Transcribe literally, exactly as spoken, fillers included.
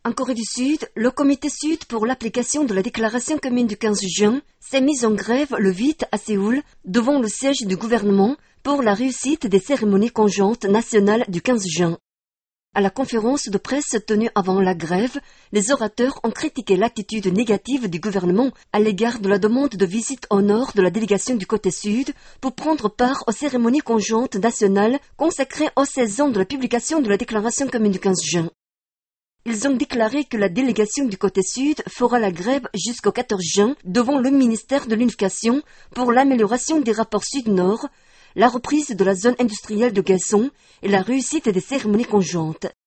En Corée du Sud, le Comité Sud pour l'application de la déclaration commune du quinze juin s'est mis en grève le huit à Séoul devant le siège du gouvernement pour la réussite des cérémonies conjointes nationales du quinze juin. À la conférence de presse tenue avant la grève, les orateurs ont critiqué l'attitude négative du gouvernement à l'égard de la demande de visite au nord de la délégation du côté sud pour prendre part aux cérémonies conjointes nationales consacrées aux seize ans de la publication de la déclaration commune du quinze juin. Ils ont déclaré que la délégation du côté sud fera la grève jusqu'au quatorze juin devant le ministère de l'Unification pour l'amélioration des rapports sud-nord, la reprise de la zone industrielle de Gaeson et la réussite des cérémonies conjointes.